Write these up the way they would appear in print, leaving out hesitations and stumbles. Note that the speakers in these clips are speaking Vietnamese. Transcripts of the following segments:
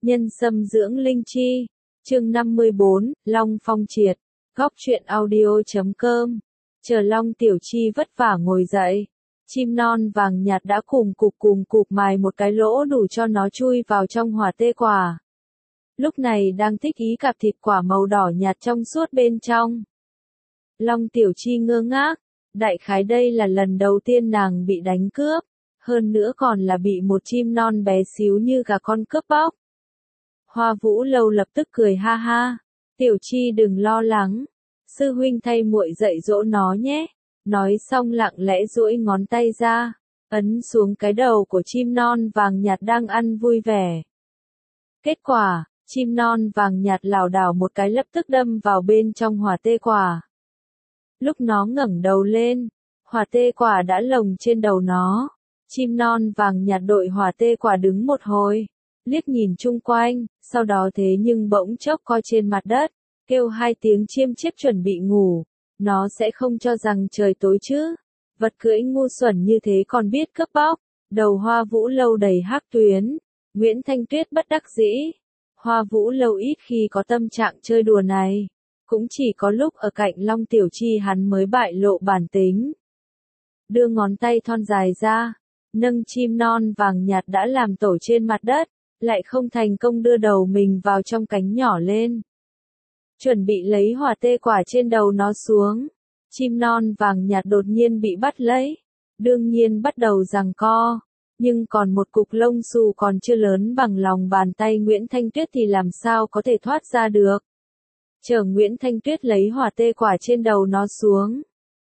Nhân sâm dưỡng linh chi. Chương 54, Long Phong triệt. Góc truyện audio.com. Chờ Long Tiểu Chi vất vả ngồi dậy. Chim non vàng nhạt đã cùng cục mài một cái lỗ đủ cho nó chui vào trong hỏa tê quả. Lúc này đang thích ý cạp thịt quả màu đỏ nhạt trong suốt bên trong. Long Tiểu Chi ngơ ngác, đại khái đây là lần đầu tiên nàng bị đánh cướp, hơn nữa còn là bị một chim non bé xíu như gà con cướp bóc. Hoa Vũ Lâu lập tức cười ha ha, Tiểu Chi đừng lo lắng, sư huynh thay muội dạy dỗ nó nhé. Nói xong lặng lẽ duỗi ngón tay ra, ấn xuống cái đầu của chim non vàng nhạt đang ăn vui vẻ. Kết quả, chim non vàng nhạt lảo đảo một cái lập tức đâm vào bên trong hỏa tê quả. Lúc nó ngẩng đầu lên, hỏa tê quả đã lồng trên đầu nó. Chim non vàng nhạt đội hỏa tê quả đứng một hồi, liếc nhìn chung quanh, sau đó thế nhưng bỗng chốc coi trên mặt đất, kêu hai tiếng chiêm chiếp chuẩn bị ngủ. Nó sẽ không cho rằng trời tối chứ. Vật cưỡi ngu xuẩn như thế còn biết cướp bóc. Đầu Hoa Vũ Lâu đầy hắc tuyến. Nguyễn Thanh Tuyết bất đắc dĩ. Hoa Vũ Lâu ít khi có tâm trạng chơi đùa này. Cũng chỉ có lúc ở cạnh Long Tiểu Chi hắn mới bại lộ bản tính. Đưa ngón tay thon dài ra, nâng chim non vàng nhạt đã làm tổ trên mặt đất, lại không thành công đưa đầu mình vào trong cánh nhỏ lên. Chuẩn bị lấy hỏa tê quả trên đầu nó xuống. Chim non vàng nhạt đột nhiên bị bắt lấy. Đương nhiên bắt đầu giằng co. Nhưng còn một cục lông xù còn chưa lớn bằng lòng bàn tay Nguyễn Thanh Tuyết thì làm sao có thể thoát ra được. Chờ Nguyễn Thanh Tuyết lấy hỏa tê quả trên đầu nó xuống.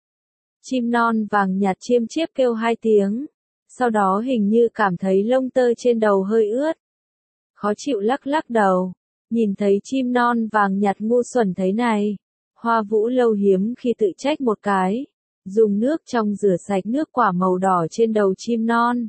Chim non vàng nhạt chiêm chiếp kêu hai tiếng. Sau đó hình như cảm thấy lông tơ trên đầu hơi ướt. Khó chịu lắc lắc đầu. Nhìn thấy chim non vàng nhạt ngu xuẩn thế này, Hoa Vũ Lâu hiếm khi tự trách một cái, dùng nước trong rửa sạch nước quả màu đỏ trên đầu chim non.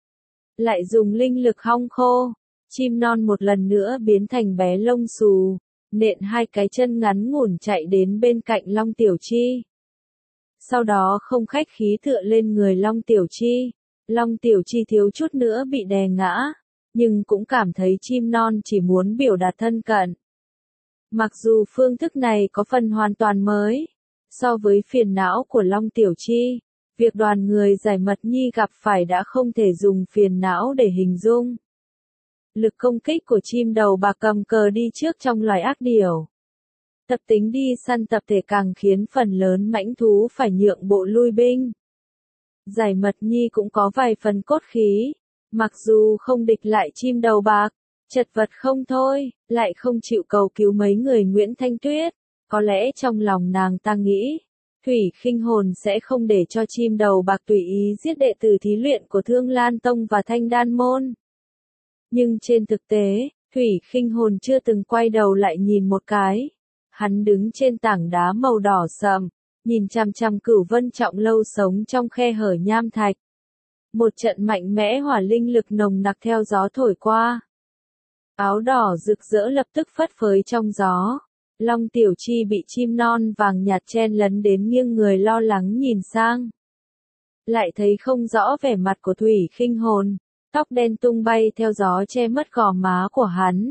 Lại dùng linh lực hong khô, chim non một lần nữa biến thành bé lông xù, nện hai cái chân ngắn ngủn chạy đến bên cạnh Long Tiểu Chi. Sau đó không khách khí tựa lên người Long Tiểu Chi, Long Tiểu Chi thiếu chút nữa bị đè ngã. Nhưng cũng cảm thấy chim non chỉ muốn biểu đạt thân cận. Mặc dù phương thức này có phần hoàn toàn mới, so với phiền não của Long Tiểu Chi, việc đoàn người giải mật nhi gặp phải đã không thể dùng phiền não để hình dung. Lực công kích của chim đầu bạc cầm cờ đi trước trong loài ác điểu. Tập tính đi săn tập thể càng khiến phần lớn mãnh thú phải nhượng bộ lui binh. Giải mật nhi cũng có vài phần cốt khí. Mặc dù không địch lại chim đầu bạc, chật vật không thôi, lại không chịu cầu cứu mấy người Nguyễn Thanh Tuyết. Có lẽ trong lòng nàng ta nghĩ, Thủy Khinh Hồn sẽ không để cho chim đầu bạc tùy ý giết đệ tử thí luyện của Thương Lan Tông và Thanh Đan Môn. Nhưng trên thực tế, Thủy Khinh Hồn chưa từng quay đầu lại nhìn một cái. Hắn đứng trên tảng đá màu đỏ sậm, nhìn chằm chằm Cửu Vân Trọng Lâu sống trong khe hở nham thạch. Một trận mạnh mẽ hỏa linh lực nồng nặc theo gió thổi qua. Áo đỏ rực rỡ lập tức phất phới trong gió. Long Tiểu Chi bị chim non vàng nhạt chen lấn đến nghiêng người lo lắng nhìn sang. Lại thấy không rõ vẻ mặt của Thủy Khinh Hồn, tóc đen tung bay theo gió che mất gò má của hắn.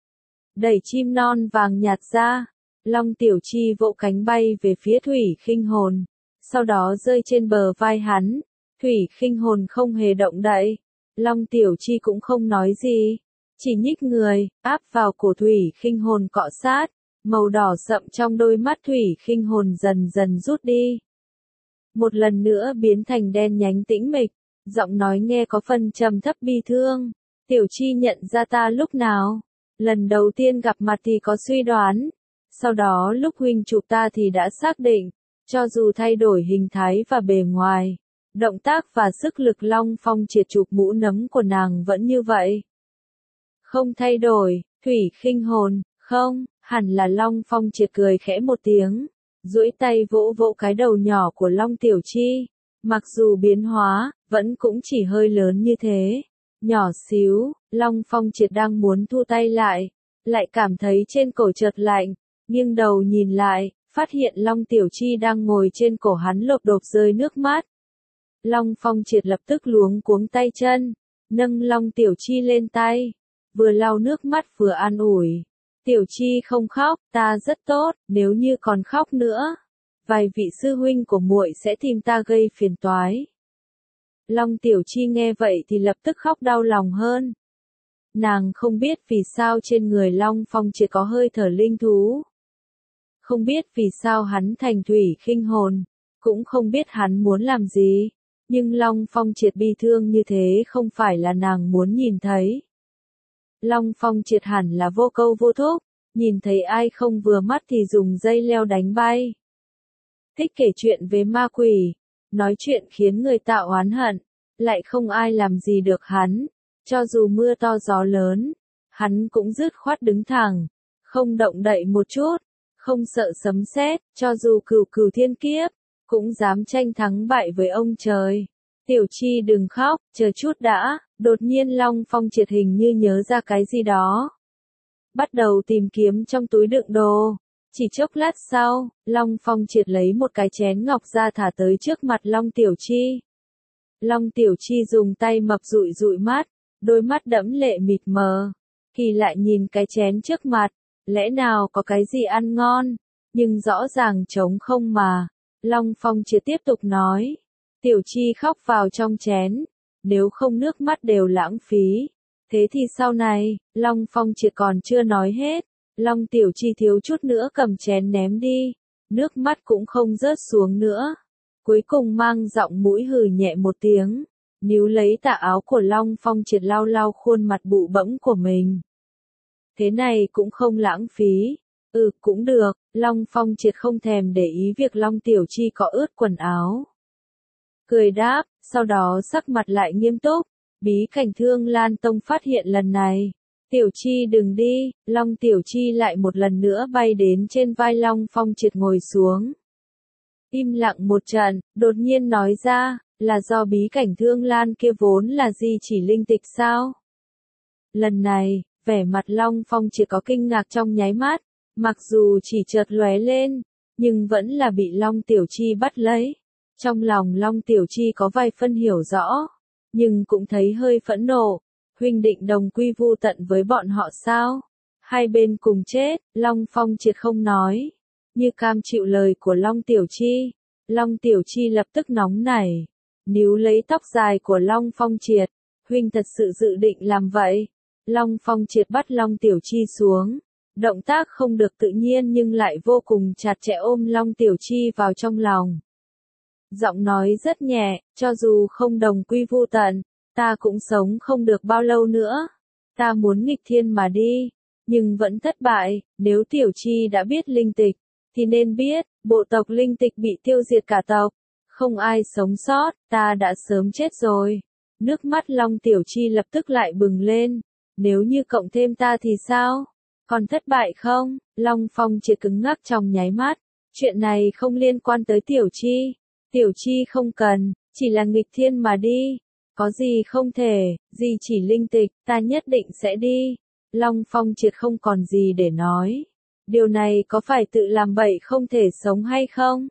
Đẩy chim non vàng nhạt ra, Long Tiểu Chi vỗ cánh bay về phía Thủy Khinh Hồn, sau đó rơi trên bờ vai hắn. Thủy Khinh Hồn không hề động đậy, Long Tiểu Chi cũng không nói gì, chỉ nhích người, áp vào cổ Thủy Khinh Hồn cọ sát, màu đỏ sậm trong đôi mắt Thủy Khinh Hồn dần dần rút đi. Một lần nữa biến thành đen nhánh tĩnh mịch, giọng nói nghe có phần trầm thấp bi thương. Tiểu Chi nhận ra ta lúc nào? Lần đầu tiên gặp mặt thì có suy đoán, sau đó lúc huynh chụp ta thì đã xác định, cho dù thay đổi hình thái và bề ngoài. Động tác và sức lực Long Phong triệt chụp mũ nấm của nàng vẫn như vậy. Không thay đổi, Thủy Khinh Hồn, không, hẳn là Long Phong triệt cười khẽ một tiếng, duỗi tay vỗ vỗ cái đầu nhỏ của Long Tiểu Chi. Mặc dù biến hóa, vẫn cũng chỉ hơi lớn như thế. Nhỏ xíu, Long Phong triệt đang muốn thu tay lại cảm thấy trên cổ chợt lạnh, nghiêng đầu nhìn lại, phát hiện Long Tiểu Chi đang ngồi trên cổ hắn lộp độp rơi nước mắt. Long Phong triệt lập tức luống cuống tay chân, nâng Long Tiểu Chi lên tay, vừa lau nước mắt vừa an ủi. Tiểu Chi không khóc, ta rất tốt, nếu như còn khóc nữa, vài vị sư huynh của muội sẽ tìm ta gây phiền toái. Long Tiểu Chi nghe vậy thì lập tức khóc đau lòng hơn. Nàng không biết vì sao trên người Long Phong Triệt có hơi thở linh thú. Không biết vì sao hắn thành thủy khinh hồn, cũng không biết hắn muốn làm gì, nhưng Long Phong Triệt bi thương như thế không phải là nàng muốn nhìn thấy. Long Phong Triệt hẳn là vô câu vô thúc, nhìn thấy ai không vừa mắt thì dùng dây leo đánh bay. Thích kể chuyện với ma quỷ, nói chuyện khiến người ta oán hận, lại không ai làm gì được hắn, cho dù mưa to gió lớn, hắn cũng dứt khoát đứng thẳng, không động đậy một chút, không sợ sấm sét, cho dù cửu cửu thiên kiếp, cũng dám tranh thắng bại với ông trời. Tiểu Chi đừng khóc, chờ chút đã, đột nhiên Long Phong Triệt hình như nhớ ra cái gì đó. Bắt đầu tìm kiếm trong túi đựng đồ. Chỉ chốc lát sau, Long Phong Triệt lấy một cái chén ngọc ra thả tới trước mặt Long Tiểu Chi. Long Tiểu Chi dùng tay mập dụi dụi mắt, đôi mắt đẫm lệ mịt mờ. Kỳ lại nhìn cái chén trước mặt, lẽ nào có cái gì ăn ngon, nhưng rõ ràng trống không mà. Long Phong Triệt tiếp tục nói, Tiểu Chi khóc vào trong chén, nếu không nước mắt đều lãng phí. Thế thì sau này, Long Phong Triệt còn chưa nói hết, Long Tiểu Chi thiếu chút nữa cầm chén ném đi, nước mắt cũng không rớt xuống nữa. Cuối cùng mang giọng mũi hừ nhẹ một tiếng, níu lấy tà áo của Long Phong Triệt lau lau khuôn mặt bụ bẫm của mình. Thế này cũng không lãng phí. Cũng được, Long Phong Triệt không thèm để ý việc Long Tiểu Chi có ướt quần áo. Cười đáp, sau đó sắc mặt lại nghiêm túc, bí cảnh Thương Lan Tông phát hiện lần này. Tiểu Chi đừng đi, Long Tiểu Chi lại một lần nữa bay đến trên vai Long Phong Triệt ngồi xuống. Im lặng một trận, đột nhiên nói ra, là do bí cảnh Thương Lan kia vốn là di chỉ linh tịch sao? Lần này, vẻ mặt Long Phong Triệt có kinh ngạc trong nháy mắt, mặc dù chỉ chợt lóe lên, nhưng vẫn là bị Long Tiểu Chi bắt lấy. Trong lòng Long Tiểu Chi có vài phân hiểu rõ, nhưng cũng thấy hơi phẫn nộ. Huynh định đồng quy vu tận với bọn họ sao? Hai bên cùng chết, Long Phong Triệt không nói. Như cam chịu lời của Long Tiểu Chi. Long Tiểu Chi lập tức nóng nảy, níu lấy tóc dài của Long Phong Triệt. Huynh thật sự dự định làm vậy? Long Phong Triệt bắt Long Tiểu Chi xuống. Động tác không được tự nhiên nhưng lại vô cùng chặt chẽ ôm Long Tiểu Chi vào trong lòng. Giọng nói rất nhẹ, cho dù không đồng quy vu tận, ta cũng sống không được bao lâu nữa. Ta muốn nghịch thiên mà đi, nhưng vẫn thất bại. Nếu Tiểu Chi đã biết linh tịch, thì nên biết, bộ tộc linh tịch bị tiêu diệt cả tộc. Không ai sống sót, ta đã sớm chết rồi. Nước mắt Long Tiểu Chi lập tức lại bừng lên. Nếu như cộng thêm ta thì sao? Còn thất bại không? Long Phong Triệt cứng ngắc trong nháy mắt. Chuyện này không liên quan tới Tiểu Chi. Tiểu Chi không cần, chỉ là nghịch thiên mà đi. Có gì không thể, gì chỉ linh tịch, ta nhất định sẽ đi. Long Phong Triệt không còn gì để nói. Điều này có phải tự làm bậy không thể sống hay không?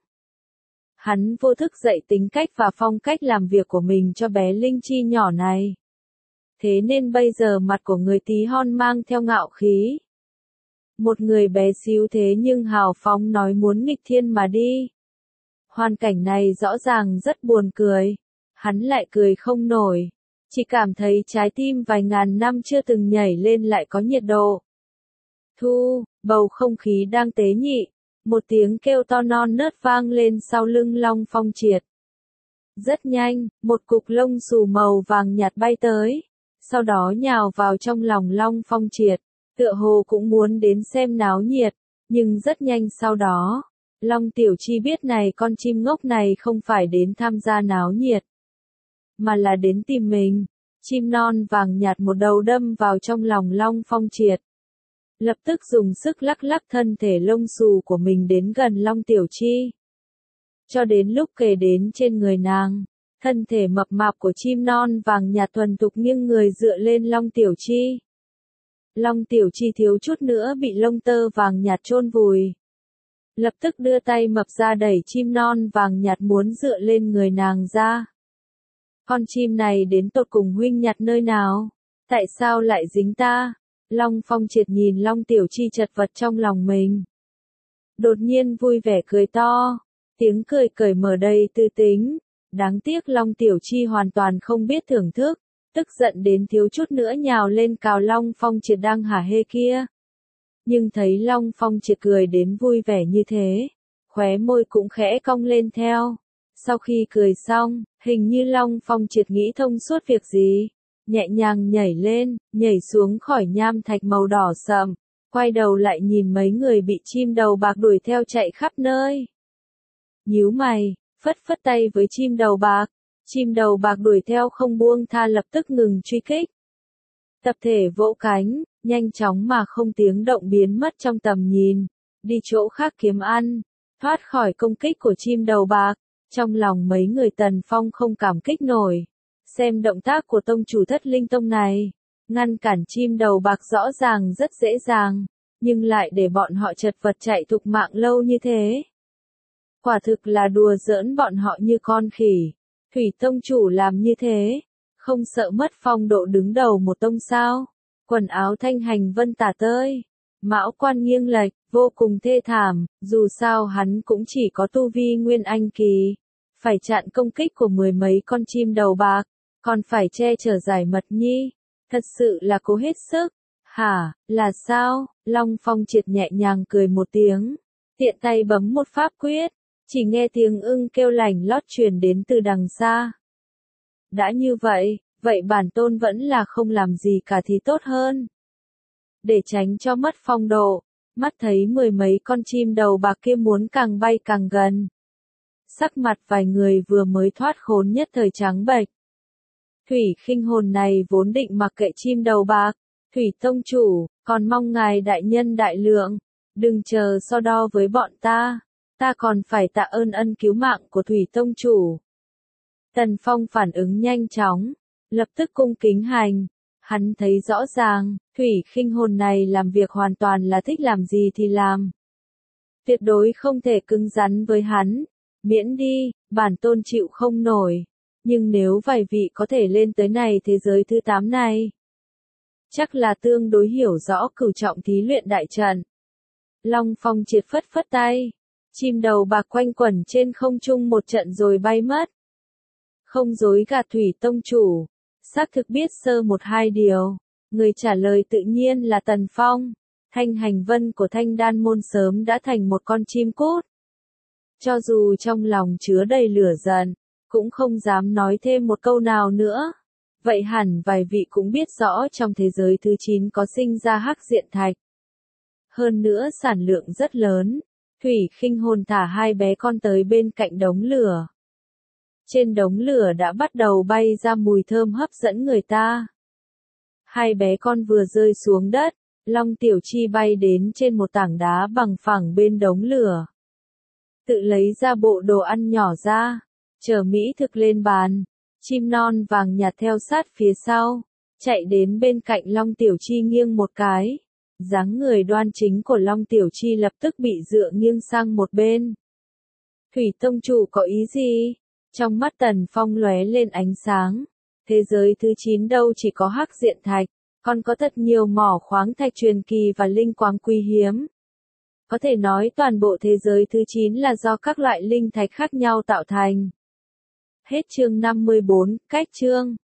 Hắn vô thức dạy tính cách và phong cách làm việc của mình cho bé Linh Chi nhỏ này. Thế nên bây giờ mặt của người tí hon mang theo ngạo khí. Một người bé xíu thế nhưng hào phóng nói muốn nghịch thiên mà đi. Hoàn cảnh này rõ ràng rất buồn cười. Hắn lại cười không nổi. Chỉ cảm thấy trái tim vài ngàn năm chưa từng nhảy lên lại có nhiệt độ. Thu, bầu không khí đang tế nhị. Một tiếng kêu to non nớt vang lên sau lưng Long Phong Triệt. Rất nhanh, một cục lông xù màu vàng nhạt bay tới. Sau đó nhào vào trong lòng Long Phong Triệt. Tựa hồ cũng muốn đến xem náo nhiệt. Nhưng rất nhanh sau đó, Long Tiểu Chi biết này con chim ngốc này không phải đến tham gia náo nhiệt, mà là đến tìm mình. Chim non vàng nhạt một đầu đâm vào trong lòng Long Phong Triệt. Lập tức dùng sức lắc lắc thân thể lông xù của mình đến gần Long Tiểu Chi. Cho đến lúc kề đến trên người nàng, thân thể mập mạp của chim non vàng nhạt thuần thục nghiêng người dựa lên Long Tiểu Chi. Long Tiểu Chi thiếu chút nữa bị lông tơ vàng nhạt chôn vùi. Lập tức đưa tay mập ra đẩy chim non vàng nhạt muốn dựa lên người nàng ra. Con chim này đến tột cùng huynh nhặt nơi nào? Tại sao lại dính ta? Long Phong Triệt nhìn Long Tiểu Chi chật vật trong lòng mình. Đột nhiên vui vẻ cười to. Tiếng cười cởi mở đầy tư tính. Đáng tiếc Long Tiểu Chi hoàn toàn không biết thưởng thức. Tức giận đến thiếu chút nữa nhào lên cào Long Phong Triệt đang hả hê kia. Nhưng thấy Long Phong Triệt cười đến vui vẻ như thế, khóe môi cũng khẽ cong lên theo. Sau khi cười xong, hình như Long Phong Triệt nghĩ thông suốt việc gì, nhẹ nhàng nhảy lên, nhảy xuống khỏi nham thạch màu đỏ sậm, quay đầu lại nhìn mấy người bị chim đầu bạc đuổi theo chạy khắp nơi. Nhíu mày, phất phất tay với chim đầu bạc. Chim đầu bạc đuổi theo không buông tha lập tức ngừng truy kích. Tập thể vỗ cánh, nhanh chóng mà không tiếng động biến mất trong tầm nhìn, đi chỗ khác kiếm ăn, thoát khỏi công kích của chim đầu bạc. Trong lòng mấy người Tần Phong không cảm kích nổi, xem động tác của tông chủ Thất Linh Tông này, ngăn cản chim đầu bạc rõ ràng rất dễ dàng, nhưng lại để bọn họ chật vật chạy thục mạng lâu như thế. Quả thực là đùa giỡn bọn họ như con khỉ. Thủy tông chủ làm như thế, không sợ mất phong độ đứng đầu một tông sao? Quần áo thanh hành vân tả tơi, mão quan nghiêng lệch, vô cùng thê thảm, dù sao hắn cũng chỉ có tu vi nguyên anh kỳ, phải chặn công kích của mười mấy con chim đầu bạc, còn phải che chở giải mật nhi, thật sự là cố hết sức. Hả, là sao? Long Phong Triệt nhẹ nhàng cười một tiếng, tiện tay bấm một pháp quyết. Chỉ nghe tiếng ưng kêu lành lót truyền đến từ đằng xa. Đã như vậy, vậy bản tôn vẫn là không làm gì cả thì tốt hơn. Để tránh cho mất phong độ, mắt thấy mười mấy con chim đầu bạc kia muốn càng bay càng gần. Sắc mặt vài người vừa mới thoát khốn nhất thời trắng bệch. Thủy khinh hồn này vốn định mặc kệ chim đầu bạc. Thủy tông chủ, còn mong ngài đại nhân đại lượng, đừng chờ so đo với bọn ta. Ta còn phải tạ ơn ân cứu mạng của Thủy tông chủ. Tần Phong phản ứng nhanh chóng, lập tức cung kính hành. Hắn thấy rõ ràng, Thủy khinh hồn này làm việc hoàn toàn là thích làm gì thì làm. Tuyệt đối không thể cứng rắn với hắn. Miễn đi, bản tôn chịu không nổi. Nhưng nếu vài vị có thể lên tới này thế giới thứ 8 này, chắc là tương đối hiểu rõ cửu trọng thí luyện đại trận. Long Phong Triệt phất phất tay. Chim đầu bạc quanh quẩn trên không trung một trận rồi bay mất. Không dối gạt Thủy tông chủ, xác thực biết sơ một hai điều. Người trả lời tự nhiên là Tần Phong. Thanh hành vân của Thanh Đan môn sớm đã thành một con chim cút. Cho dù trong lòng chứa đầy lửa giận, cũng không dám nói thêm một câu nào nữa. Vậy hẳn vài vị cũng biết rõ trong thế giới thứ 9 có sinh ra hắc diện thạch. Hơn nữa sản lượng rất lớn. Thủy khinh hồn thả hai bé con tới bên cạnh đống lửa. Trên đống lửa đã bắt đầu bay ra mùi thơm hấp dẫn người ta. Hai bé con vừa rơi xuống đất, Long Tiểu Chi bay đến trên một tảng đá bằng phẳng bên đống lửa. Tự lấy ra bộ đồ ăn nhỏ ra, chờ mỹ thực lên bàn. Chim non vàng nhạt theo sát phía sau, chạy đến bên cạnh Long Tiểu Chi nghiêng một cái. Dáng người đoan chính của Long Tiểu Chi lập tức bị dựa nghiêng sang một bên. Thủy tông chủ có ý gì? Trong mắt Tần Phong lóe lên ánh sáng. Thế giới thứ 9 đâu chỉ có hắc diện thạch, còn có thật nhiều mỏ khoáng thạch truyền kỳ và linh quáng quý hiếm. Có thể nói toàn bộ thế giới thứ 9 là do các loại linh thạch khác nhau tạo thành. Hết chương 54, cách chương.